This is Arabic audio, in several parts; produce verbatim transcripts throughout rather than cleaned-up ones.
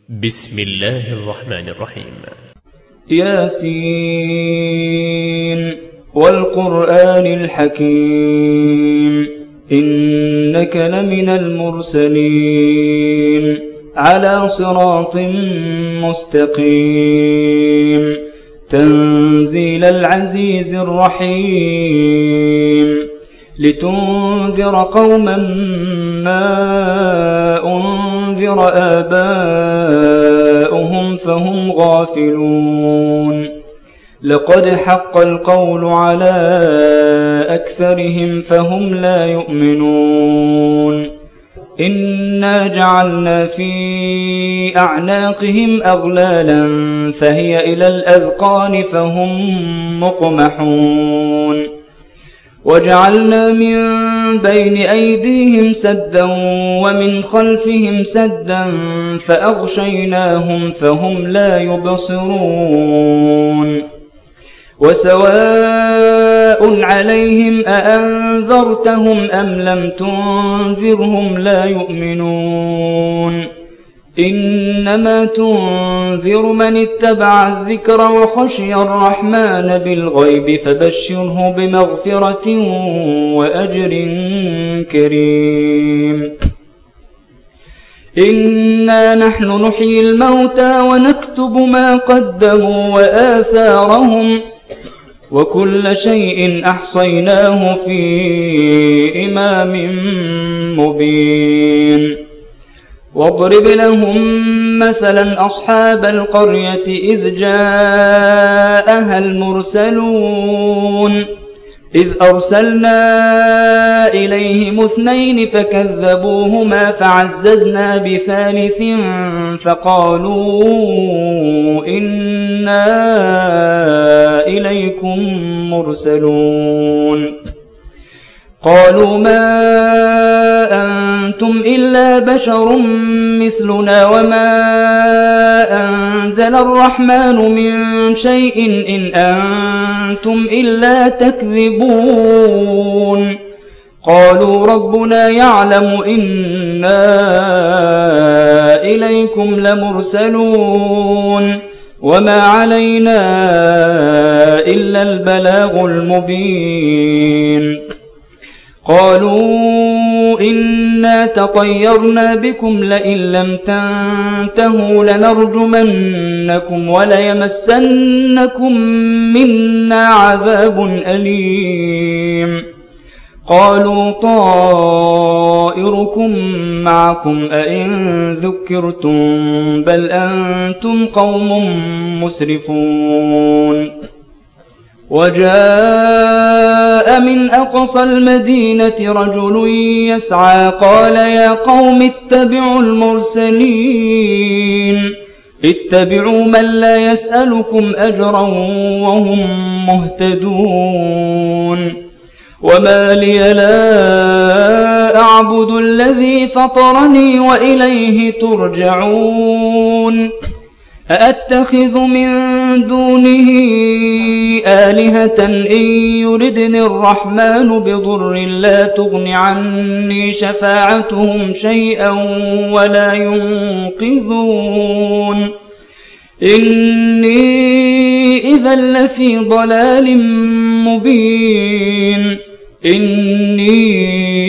بسم الله الرحمن الرحيم. ياسين والقرآن الحكيم إنك لمن المرسلين على صراط مستقيم تنزيل العزيز الرحيم لتنذر قوما ما أنذر آباؤهم فهم غافلون لقد حق القول على أكثرهم فهم لا يؤمنون إنا جعلنا في أعناقهم أغلالا فهي إلى الأذقان فهم مقمحون وجعلنا من بين أيديهم سدا ومن خلفهم سدا فأغشيناهم فهم لا يبصرون وسواء عليهم أأنذرتهم أم لم تنذرهم لا يؤمنون إنما تنذر من اتبع الذكر وخشي الرحمن بالغيب فبشره بمغفرة وأجر كريم إنا نحن نحيي الموتى ونكتب ما قدموا وآثارهم وكل شيء أحصيناه في إمام مبين واضرب لهم مثلا أصحاب القرية إذ جاءها المرسلون إذ أرسلنا إليهم اثنين فكذبوهما فعززنا بثالث فقالوا إنا إليكم مرسلون قالوا ما أنتم إلا بشر مثلنا وما أنزل الرحمن من شيء إن أنتم إلا تكذبون قالوا ربنا يعلم إنا إليكم لمرسلون وما علينا إلا البلاغ المبين قالوا إنا تطيرنا بكم لئن لم تنتهوا لنرجمنكم وليمسنكم منا عذاب أليم قالوا طائركم معكم أئن ذكرتم بل أنتم قوم مسرفون وجاء من أقصى المدينة رجل يسعى قال يا قوم اتبعوا المرسلين اتبعوا من لا يسألكم أجرا وهم مهتدون وما لي لا أعبد الذي فطرني وإليه ترجعون أأتخذ من دونه آلهة إن يردني الرحمن بضر لا تغن عني شفاعتهم شيئا ولا ينقذون إني إذا لفي ضلال مبين إني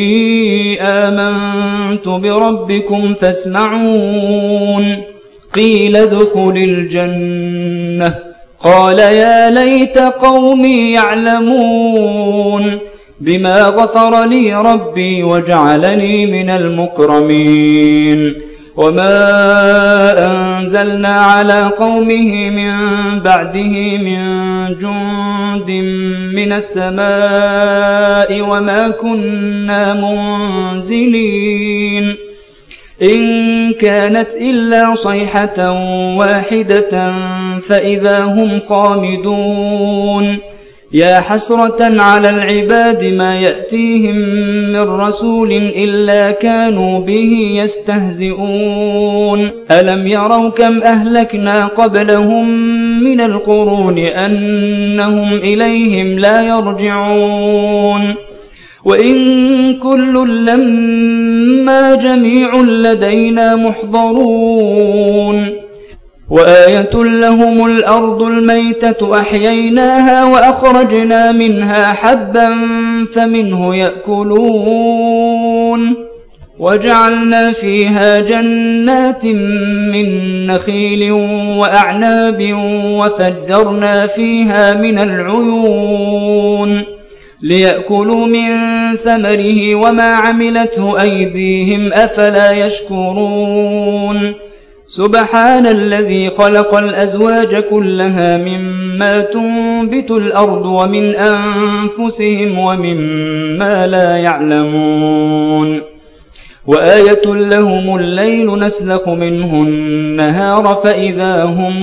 آمنت بربكم فاسمعون قيل ادخل الجنة قال يا ليت قومي يعلمون بما غفر لي ربي وجعلني من المكرمين وما أنزلنا على قومه من بعده من جند من السماء وما كنا منزلين إن كانت إلا صيحة واحدة فإذا هم خامدون يا حسرة على العباد ما يأتيهم من رسول إلا كانوا به يستهزئون ألم يروا كم أهلكنا قبلهم من القرون أنهم إليهم لا يرجعون وإن كل لما جميع لدينا محضرون وآية لهم الأرض الميتة أحييناها وأخرجنا منها حبا فمنه يأكلون وجعلنا فيها جنات من نخيل وأعناب وفجرنا فيها من العيون ليأكلوا من ثمره وما عملته أيديهم أفلا يشكرون سبحان الذي خلق الأزواج كلها مما تنبت الأرض ومن أنفسهم ومما لا يعلمون وآية لهم الليل نسلخ منه النهار فإذا هم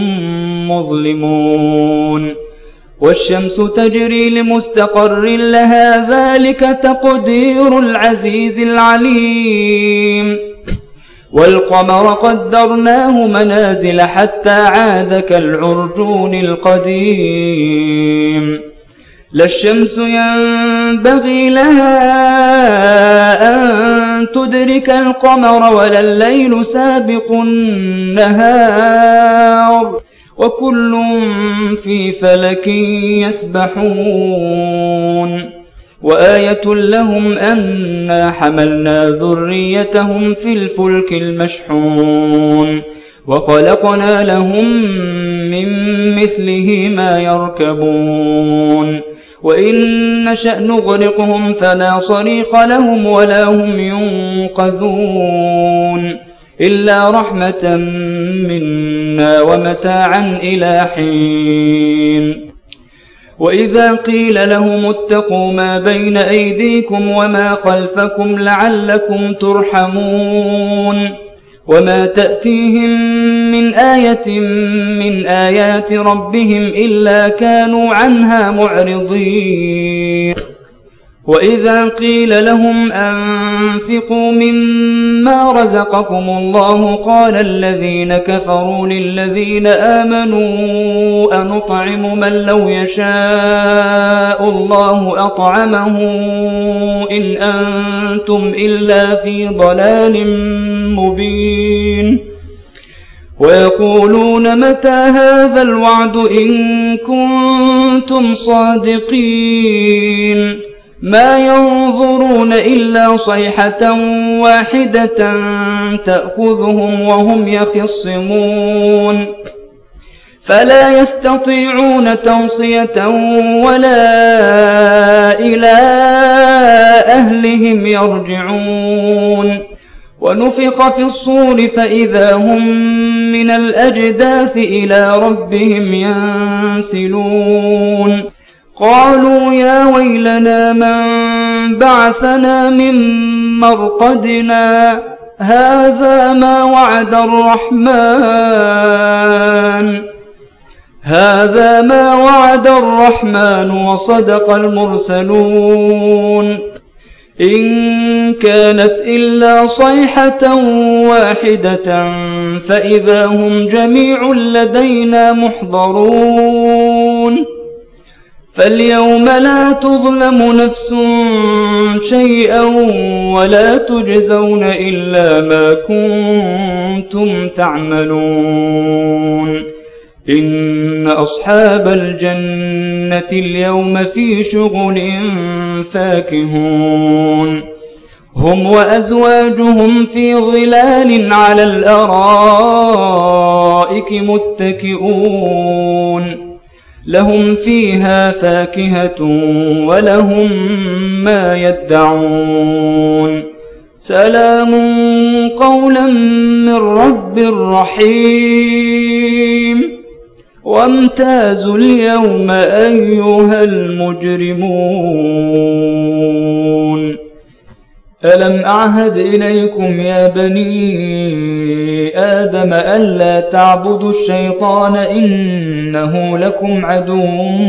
مظلمون والشمس تجري لمستقر لها ذلك تقدير العزيز العليم والقمر قدرناه منازل حتى عاد كالعرجون القديم لا الشمس ينبغي لها أن تدرك القمر ولا الليل سابق النهار وكل في فلك يسبحون وآية لهم أنا حملنا ذريتهم في الفلك المشحون وخلقنا لهم من مثله ما يركبون وإن نشأ نغرقهم فلا صريخ لهم ولا هم ينقذون إلا رحمة منا ومتاعا إلى حين وإذا قيل لهم اتقوا ما بين أيديكم وما خلفكم لعلكم ترحمون وما تأتيهم من آية من آيات ربهم إلا كانوا عنها معرضين وإذا قيل لهم أنفقوا مما رزقكم الله قال الذين كفروا للذين آمنوا أنطعم من لو يشاء الله أطعمه إن أنتم إلا في ضلال مبين ويقولون متى هذا الوعد إن كنتم صادقين ما ينظرون إلا صيحة واحدة تأخذهم وهم يخصمون فلا يستطيعون توصية ولا إلى أهلهم يرجعون ونفخ في الصور فإذا هم من الأجداث إلى ربهم ينسلون قالوا يا ويلنا من بعثنا من مرقدنا هذا ما وعد الرحمن هذا ما وعد الرحمن وصدق المرسلون إن كانت إلا صيحة واحدة فإذا هم جميع لدينا محضرون فاليوم لا تظلم نفس شيئا ولا تجزون إلا ما كنتم تعملون إن أصحاب الجنة اليوم في شغل فاكهون هم وأزواجهم في ظلال على الأرائك متكئون لهم فيها فاكهة ولهم ما يدعون سلام قولا من رب رحيم وامتازوا اليوم أيها المجرمون ألم أعهد إليكم يا بني آدم ألا تعبدوا الشيطان إنه لكم عدو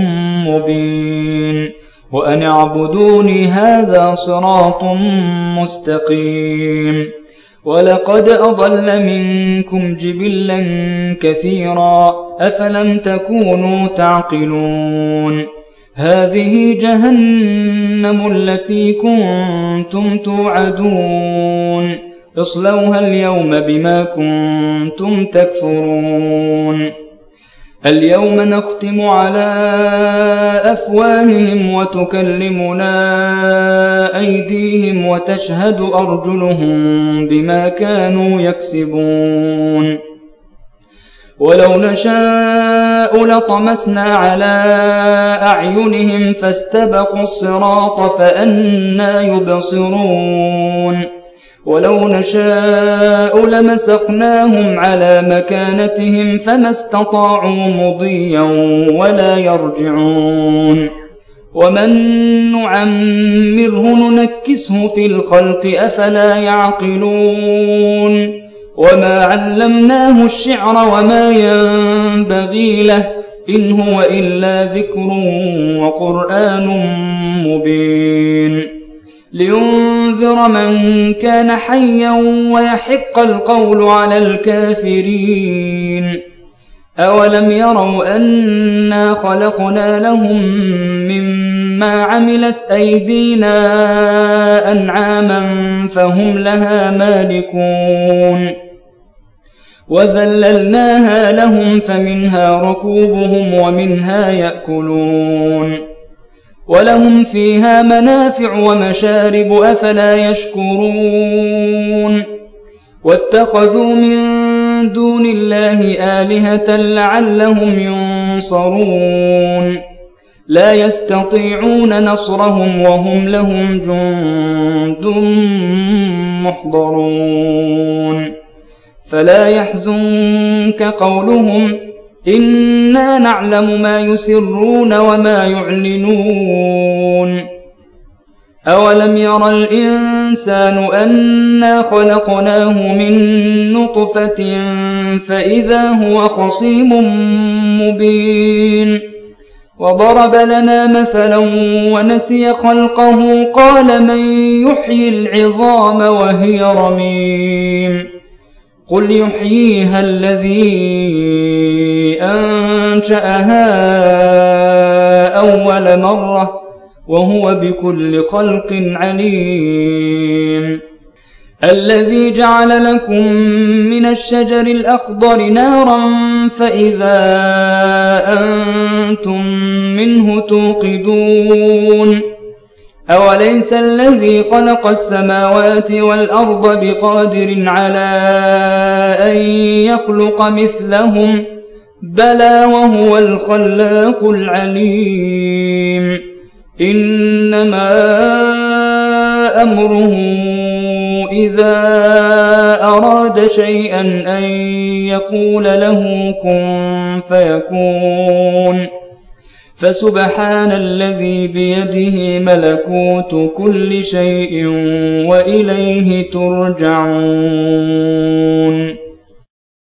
مبين وأن اعبدوني هذا صراط مستقيم ولقد أضل منكم جبلا كثيرا أفلم تكونوا تعقلون هذه جهنم التي كنتم توعدون اصلوها اليوم بما كنتم تكفرون اليوم نختم على أفواههم وتكلمنا أيديهم وتشهد أرجلهم بما كانوا يكسبون ولو نشاء لطمسنا على أعينهم فاستبقوا الصراط فأنى يبصرون ولو نشاء لمسخناهم على مكانتهم فما استطاعوا مضيا ولا يرجعون ومن نعمره ننكسه في الخلق أفلا يعقلون وما علمناه الشعر وما ينبغي له إن هو إلا ذكر وقرآن مبين لينذر من كان حيا ويحق القول على الكافرين أولم يروا أنا خلقنا لهم مما عملت أيدينا أنعاما فهم لها مالكون وذللناها لهم فمنها ركوبهم ومنها يأكلون ولهم فيها منافع ومشارب أفلا يشكرون واتخذوا من دون الله آلهة لعلهم ينصرون لا يستطيعون نصرهم وهم لهم جند محضرون فلا يحزنك قولهم إنا نعلم ما يسرون وما يعلنون أولم ير الإنسان أنا خلقناه من نطفة فإذا هو خصيم مبين وضرب لنا مثلا ونسي خلقه قال من يحيي العظام وهي رميم قل يحييها الذي أنشأها أول مرة وهو بكل خلق عليم الذي جعل لكم من الشجر الأخضر نارا فإذا أنتم منه توقدون أوليس الذي خلق السماوات والأرض بقادر على أن يخلق مثلهم بلى وهو الخلاق العليم إنما أمره إذا أراد شيئا أن يقول له كن فيكون فسبحان الذي بيده ملكوت كل شيء وإليه ترجعون